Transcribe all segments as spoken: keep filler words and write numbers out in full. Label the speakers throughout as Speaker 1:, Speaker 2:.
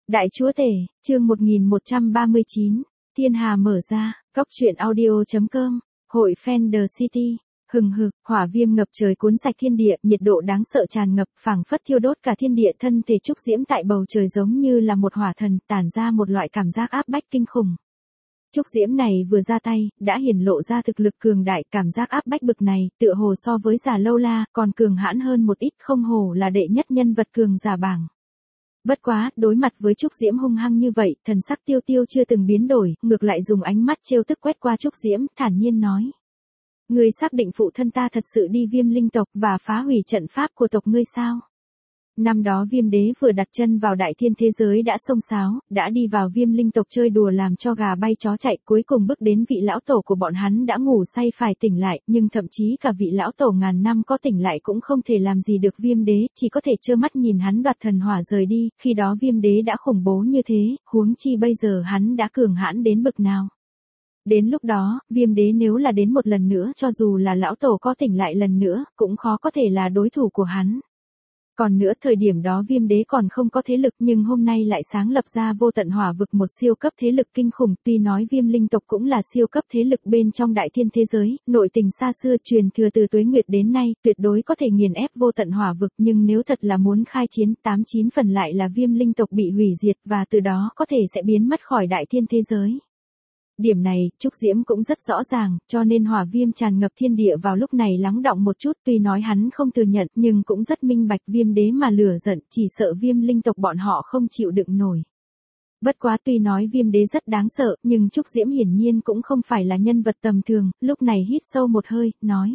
Speaker 1: Đại chúa tể, chương một nghìn một trăm ba mươi chín, thiên hà mở ra, góc truyện audio.com, hội fan The City, hừng hực, hỏa viêm ngập trời cuốn sạch thiên địa, nhiệt độ đáng sợ tràn ngập, phảng phất thiêu đốt cả thiên địa, thân thể trúc diễm tại bầu trời giống như là một hỏa thần, tản ra một loại cảm giác áp bách kinh khủng. Trúc diễm này vừa ra tay, đã hiển lộ ra thực lực cường đại, cảm giác áp bách bực này, tựa hồ so với Già Lâu La, còn cường hãn hơn một ít, không hổ là đệ nhất nhân vật cường giả bảng. Bất quá, đối mặt với Trúc Diễm hung hăng như vậy, thần sắc Tiêu Tiêu chưa từng biến đổi, ngược lại dùng ánh mắt trêu tức quét qua Trúc Diễm, thản nhiên nói. Ngươi xác định phụ thân ta thật sự đi Viêm linh tộc và phá hủy trận pháp của tộc ngươi sao? Năm đó Viêm đế vừa đặt chân vào đại thiên thế giới đã xông xáo, đã đi vào Viêm linh tộc chơi đùa làm cho gà bay chó chạy, cuối cùng bước đến vị lão tổ của bọn hắn đã ngủ say phải tỉnh lại, nhưng thậm chí cả vị lão tổ ngàn năm có tỉnh lại cũng không thể làm gì được Viêm đế, chỉ có thể trơ mắt nhìn hắn đoạt thần hỏa rời đi, khi đó Viêm đế đã khủng bố như thế, huống chi bây giờ hắn đã cường hãn đến bực nào. Đến lúc đó, Viêm đế nếu là đến một lần nữa, cho dù là lão tổ có tỉnh lại lần nữa, cũng khó có thể là đối thủ của hắn. Còn nữa, thời điểm đó Viêm đế còn không có thế lực, nhưng hôm nay lại sáng lập ra Vô Tận Hỏa Vực, một siêu cấp thế lực kinh khủng. Tuy nói Viêm linh tộc cũng là siêu cấp thế lực bên trong đại thiên thế giới, nội tình xa xưa truyền thừa từ Tuế Nguyệt đến nay, tuyệt đối có thể nghiền ép Vô Tận Hỏa Vực, nhưng nếu thật là muốn khai chiến, tám chín phần lại là Viêm linh tộc bị hủy diệt, và từ đó có thể sẽ biến mất khỏi đại thiên thế giới. Điểm này, Trúc Diễm cũng rất rõ ràng, cho nên hỏa viêm tràn ngập thiên địa vào lúc này lắng đọng một chút, tuy nói hắn không thừa nhận, nhưng cũng rất minh bạch, Viêm đế mà lửa giận, chỉ sợ Viêm linh tộc bọn họ không chịu đựng nổi. Bất quá, tuy nói Viêm đế rất đáng sợ, nhưng Trúc Diễm hiển nhiên cũng không phải là nhân vật tầm thường, lúc này hít sâu một hơi, nói.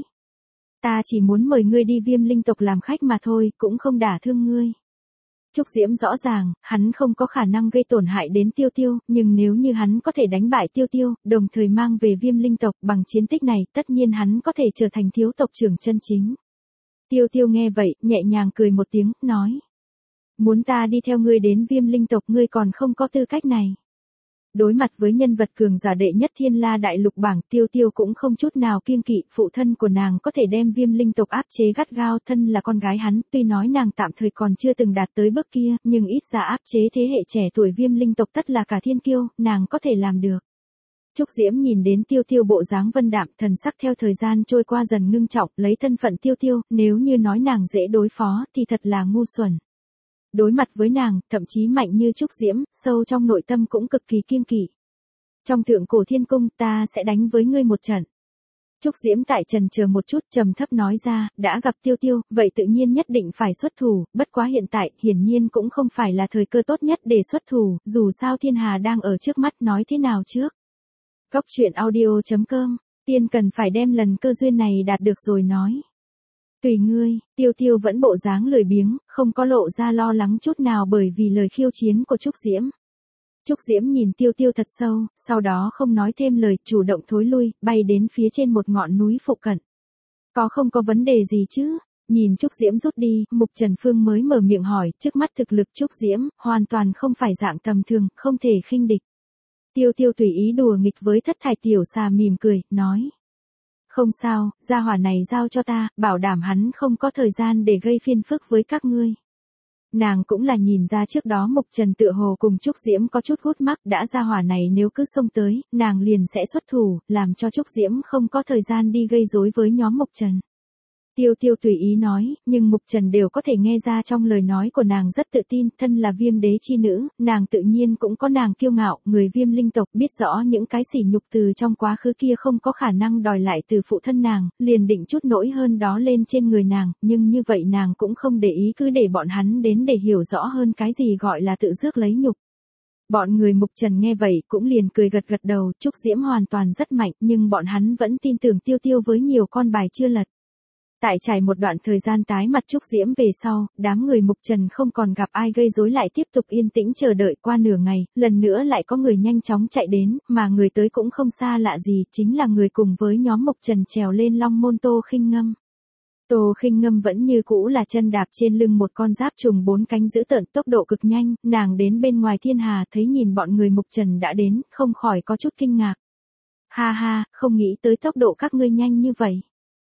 Speaker 1: Ta chỉ muốn mời ngươi đi Viêm linh tộc làm khách mà thôi, cũng không đả thương ngươi. Trúc Diễm rõ ràng, hắn không có khả năng gây tổn hại đến Tiêu Tiêu, nhưng nếu như hắn có thể đánh bại Tiêu Tiêu, đồng thời mang về Viêm linh tộc, bằng chiến tích này, tất nhiên hắn có thể trở thành thiếu tộc trưởng chân chính. Tiêu Tiêu nghe vậy, nhẹ nhàng cười một tiếng, nói. Muốn ta đi theo ngươi đến Viêm linh tộc, ngươi còn không có tư cách này. Đối mặt với nhân vật cường giả đệ nhất thiên la đại lục bảng, Tiêu Tiêu cũng không chút nào kiêng kỵ, phụ thân của nàng có thể đem Viêm linh tộc áp chế gắt gao, thân là con gái hắn, tuy nói nàng tạm thời còn chưa từng đạt tới bước kia, nhưng ít ra áp chế thế hệ trẻ tuổi Viêm linh tộc tất là cả thiên kiêu, nàng có thể làm được. Trúc Diễm nhìn đến Tiêu Tiêu bộ dáng vân đạm, thần sắc theo thời gian trôi qua dần ngưng trọng, lấy thân phận Tiêu Tiêu, nếu như nói nàng dễ đối phó thì thật là ngu xuẩn. Đối mặt với nàng, thậm chí mạnh như Trúc Diễm, sâu trong nội tâm cũng cực kỳ kiêng kỵ. Trong thượng cổ thiên cung, ta sẽ đánh với ngươi một trận. Trúc Diễm tại trần chờ một chút, trầm thấp nói ra, đã gặp Tiêu Tiêu, vậy tự nhiên nhất định phải xuất thủ, bất quá hiện tại, hiển nhiên cũng không phải là thời cơ tốt nhất để xuất thủ, dù sao thiên hà đang ở trước mắt, nói thế nào trước. Góc truyện audio.com, tiên cần phải đem lần cơ duyên này đạt được rồi nói. Tùy ngươi, Tiêu Tiêu vẫn bộ dáng lười biếng, không có lộ ra lo lắng chút nào bởi vì lời khiêu chiến của Trúc Diễm. Trúc Diễm nhìn Tiêu Tiêu thật sâu, sau đó không nói thêm lời, chủ động thối lui, bay đến phía trên một ngọn núi phụ cận. Có không có vấn đề gì chứ? Nhìn Trúc Diễm rút đi, Mục Trần Phương mới mở miệng hỏi, trước mắt thực lực Trúc Diễm, hoàn toàn không phải dạng tầm thường, không thể khinh địch. Tiêu Tiêu tùy ý đùa nghịch với thất thải tiểu xà mỉm cười, nói. Không sao, gia hỏa này giao cho ta, bảo đảm hắn không có thời gian để gây phiền phức với các ngươi. Nàng cũng là nhìn ra trước đó Mục Trần tựa hồ cùng Trúc Diễm có chút hút mắc, đã gia hỏa này nếu cứ xông tới, nàng liền sẽ xuất thủ, làm cho Trúc Diễm không có thời gian đi gây rối với nhóm Mục Trần. Tiêu Tiêu tùy ý nói, nhưng Mục Trần đều có thể nghe ra trong lời nói của nàng rất tự tin, thân là Viêm đế chi nữ, nàng tự nhiên cũng có nàng kiêu ngạo, người Viêm linh tộc biết rõ những cái sỉ nhục từ trong quá khứ kia không có khả năng đòi lại từ phụ thân nàng, liền định chút nỗi hơn đó lên trên người nàng, nhưng như vậy nàng cũng không để ý, cứ để bọn hắn đến để hiểu rõ hơn cái gì gọi là tự rước lấy nhục. Bọn người Mục Trần nghe vậy cũng liền cười gật gật đầu, Trúc Diễm hoàn toàn rất mạnh, nhưng bọn hắn vẫn tin tưởng Tiêu Tiêu với nhiều con bài chưa lật. Tại trải một đoạn thời gian tái mặt Trúc Diễm về sau, đám người Mục Trần không còn gặp ai gây rối, lại tiếp tục yên tĩnh chờ đợi. Qua nửa ngày, lần nữa lại có người nhanh chóng chạy đến, mà người tới cũng không xa lạ gì, chính là người cùng với nhóm Mục Trần trèo lên Long Môn Tô Khinh Ngâm. Tô Khinh Ngâm vẫn như cũ là chân đạp trên lưng một con giáp trùng bốn cánh dữ tợn, tốc độ cực nhanh, nàng đến bên ngoài thiên hà thấy nhìn bọn người Mục Trần đã đến, không khỏi có chút kinh ngạc. Ha ha, không nghĩ tới tốc độ các ngươi nhanh như vậy.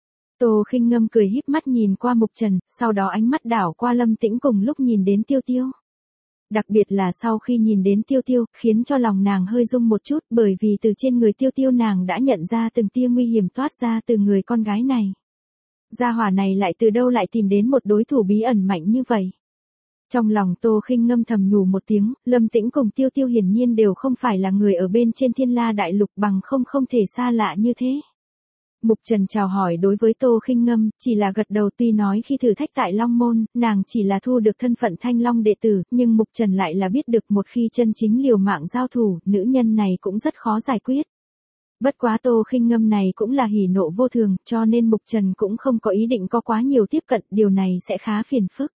Speaker 1: Tô Khinh Ngâm cười híp mắt nhìn qua Mục Trần, sau đó ánh mắt đảo qua Lâm Tĩnh cùng lúc nhìn đến Tiêu Tiêu. Đặc biệt là sau khi nhìn đến Tiêu Tiêu, khiến cho lòng nàng hơi rung một chút, bởi vì từ trên người Tiêu Tiêu nàng đã nhận ra từng tia nguy hiểm toát ra từ người con gái này. Gia hỏa này lại từ đâu lại tìm đến một đối thủ bí ẩn mạnh như vậy? Trong lòng Tô Khinh ngâm thầm nhủ một tiếng, Lâm Tĩnh cùng Tiêu Tiêu hiển nhiên đều không phải là người ở bên trên Thiên La Đại Lục, bằng không không thể xa lạ như thế. Mục Trần chào hỏi đối với Tô Khinh ngâm, chỉ là gật đầu, tuy nói khi thử thách tại Long Môn, nàng chỉ là thu được thân phận Thanh Long đệ tử, nhưng Mục Trần lại là biết được một khi chân chính liều mạng giao thủ, nữ nhân này cũng rất khó giải quyết. Bất quá Tô Khinh ngâm này cũng là hỉ nộ vô thường, cho nên Mục Trần cũng không có ý định có quá nhiều tiếp cận, điều này sẽ khá phiền phức.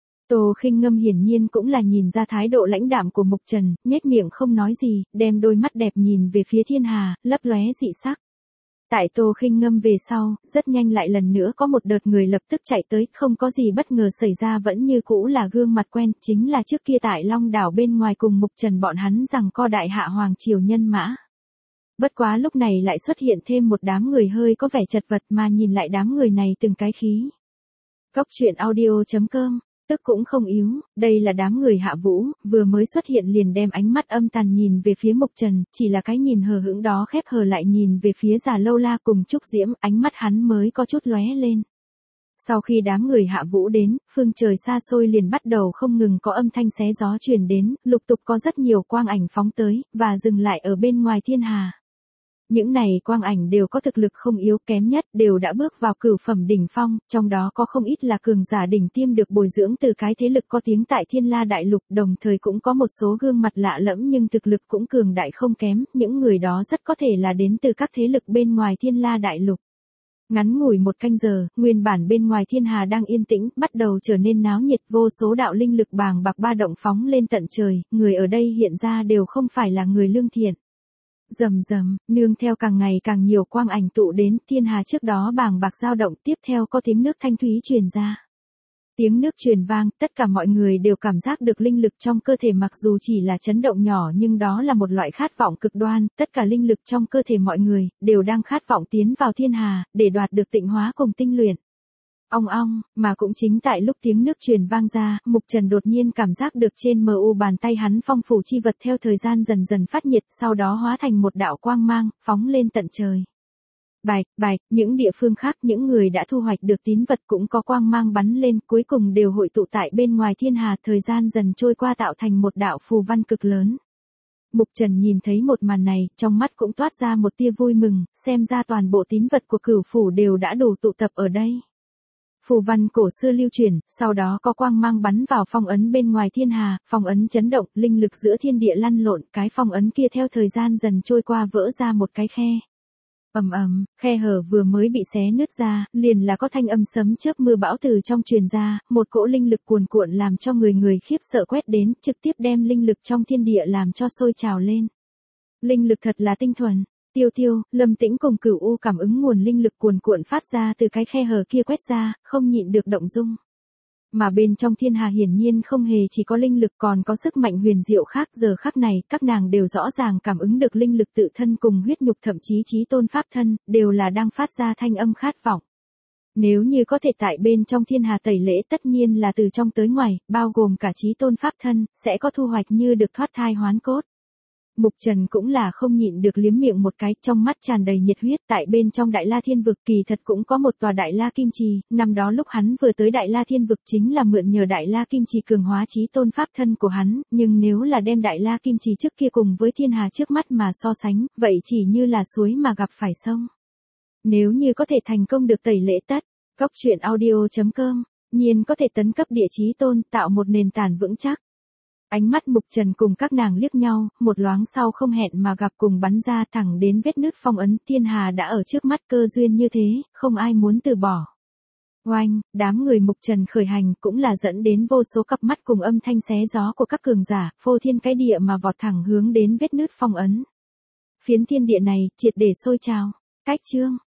Speaker 1: Tô Khinh ngâm hiển nhiên cũng là nhìn ra thái độ lãnh đạm của Mục Trần, nhếch miệng không nói gì, đem đôi mắt đẹp nhìn về phía Thiên Hà, lấp lóe dị sắc. Tại Tô Khinh ngâm về sau, rất nhanh lại lần nữa có một đợt người lập tức chạy tới, không có gì bất ngờ xảy ra, vẫn như cũ là gương mặt quen, chính là trước kia tại Long Đảo bên ngoài cùng Mục Trần bọn hắn rằng co đại hạ hoàng triều nhân mã. Bất quá lúc này lại xuất hiện thêm một đám người hơi có vẻ chật vật, mà nhìn lại đám người này từng cái khí. Góc truyện audio chấm com, tức cũng không yếu, đây là đám người Hạ Vũ, vừa mới xuất hiện liền đem ánh mắt âm tàn nhìn về phía Mục Trần, chỉ là cái nhìn hờ hững đó khép hờ lại nhìn về phía Già Lâu La cùng Trúc Diễm, ánh mắt hắn mới có chút lóe lên. Sau khi đám người Hạ Vũ đến, phương trời xa xôi liền bắt đầu không ngừng có âm thanh xé gió truyền đến, lục tục có rất nhiều quang ảnh phóng tới, và dừng lại ở bên ngoài Thiên Hà. Những này quang ảnh đều có thực lực không yếu, kém nhất đều đã bước vào cửu phẩm đỉnh phong, trong đó có không ít là cường giả đỉnh tiêm được bồi dưỡng từ cái thế lực có tiếng tại Thiên La Đại Lục, đồng thời cũng có một số gương mặt lạ lẫm nhưng thực lực cũng cường đại không kém, những người đó rất có thể là đến từ các thế lực bên ngoài Thiên La Đại Lục. Ngắn ngủi một canh giờ, nguyên bản bên ngoài Thiên Hà đang yên tĩnh, bắt đầu trở nên náo nhiệt, vô số đạo linh lực bàng bạc ba động phóng lên tận trời, người ở đây hiện ra đều không phải là người lương thiện. Rầm rầm, nương theo càng ngày càng nhiều quang ảnh tụ đến, Thiên Hà trước đó bàng bạc dao động, tiếp theo có tiếng nước thanh thúy truyền ra. Tiếng nước truyền vang, tất cả mọi người đều cảm giác được linh lực trong cơ thể, mặc dù chỉ là chấn động nhỏ nhưng đó là một loại khát vọng cực đoan, tất cả linh lực trong cơ thể mọi người đều đang khát vọng tiến vào Thiên Hà để đoạt được tịnh hóa cùng tinh luyện. Ong ong, mà cũng chính tại lúc tiếng nước truyền vang ra, Mục Trần đột nhiên cảm giác được trên mờ u bàn tay hắn phong phủ chi vật theo thời gian dần dần phát nhiệt, sau đó hóa thành một đạo quang mang, phóng lên tận trời. Bạch, bạch, những địa phương khác, những người đã thu hoạch được tín vật cũng có quang mang bắn lên, cuối cùng đều hội tụ tại bên ngoài Thiên Hà, thời gian dần trôi qua tạo thành một đạo phù văn cực lớn. Mục Trần nhìn thấy một màn này, trong mắt cũng toát ra một tia vui mừng, xem ra toàn bộ tín vật của cửu phủ đều đã đủ tụ tập ở đây. Phù văn cổ xưa lưu truyền, sau đó có quang mang bắn vào phong ấn bên ngoài Thiên Hà, phong ấn chấn động, linh lực giữa thiên địa lăn lộn, cái phong ấn kia theo thời gian dần trôi qua vỡ ra một cái khe. Ầm ầm, khe hở vừa mới bị xé nứt ra, liền là có thanh âm sấm chớp mưa bão từ trong truyền ra, một cỗ linh lực cuồn cuộn làm cho người người khiếp sợ quét đến, trực tiếp đem linh lực trong thiên địa làm cho sôi trào lên. Linh lực thật là tinh thuần. Tiêu Tiêu, Lâm Tĩnh cùng Cửu U cảm ứng nguồn linh lực cuồn cuộn phát ra từ cái khe hở kia quét ra, không nhịn được động dung. Mà bên trong Thiên Hà hiển nhiên không hề chỉ có linh lực, còn có sức mạnh huyền diệu khác, giờ khắc này, các nàng đều rõ ràng cảm ứng được linh lực tự thân cùng huyết nhục, thậm chí chí tôn pháp thân, đều là đang phát ra thanh âm khát vọng. Nếu như có thể tại bên trong Thiên Hà tẩy lễ, tất nhiên là từ trong tới ngoài, bao gồm cả chí tôn pháp thân, sẽ có thu hoạch như được thoát thai hoán cốt. Mục Trần cũng là không nhịn được liếm miệng một cái, trong mắt tràn đầy nhiệt huyết, tại bên trong Đại La Thiên Vực kỳ thật cũng có một tòa Đại La Kim Trì, năm đó lúc hắn vừa tới Đại La Thiên Vực chính là mượn nhờ Đại La Kim Trì cường hóa chí tôn pháp thân của hắn, nhưng nếu là đem Đại La Kim Trì trước kia cùng với Thiên Hà trước mắt mà so sánh, vậy chỉ như là suối mà gặp phải sông. Nếu như có thể thành công được tẩy lễ tất, góc truyện audio chấm com, nhiên có thể tấn cấp địa chí tôn, tạo một nền tảng vững chắc. Ánh mắt Mục Trần cùng các nàng liếc nhau, một loáng sau không hẹn mà gặp cùng bắn ra thẳng đến vết nứt phong ấn, Thiên Hà đã ở trước mắt, cơ duyên như thế, không ai muốn từ bỏ. Oanh, đám người Mục Trần khởi hành cũng là dẫn đến vô số cặp mắt cùng âm thanh xé gió của các cường giả, phô thiên cái địa mà vọt thẳng hướng đến vết nứt phong ấn. Phiến thiên địa này, triệt để sôi trào. Cách chương.